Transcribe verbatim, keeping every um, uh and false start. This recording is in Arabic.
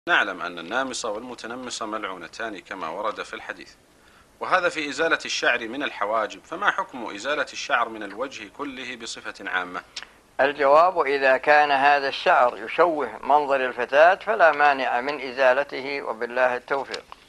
نعلم أن النامصة والمتنمصة ملعونتان كما ورد في الحديث، وهذا في إزالة الشعر من الحواجب، فما حكم إزالة الشعر من الوجه كله بصفة عامة؟ الجواب: إذا كان هذا الشعر يشوه منظر الفتاة فلا مانع من إزالته، وبالله التوفيق.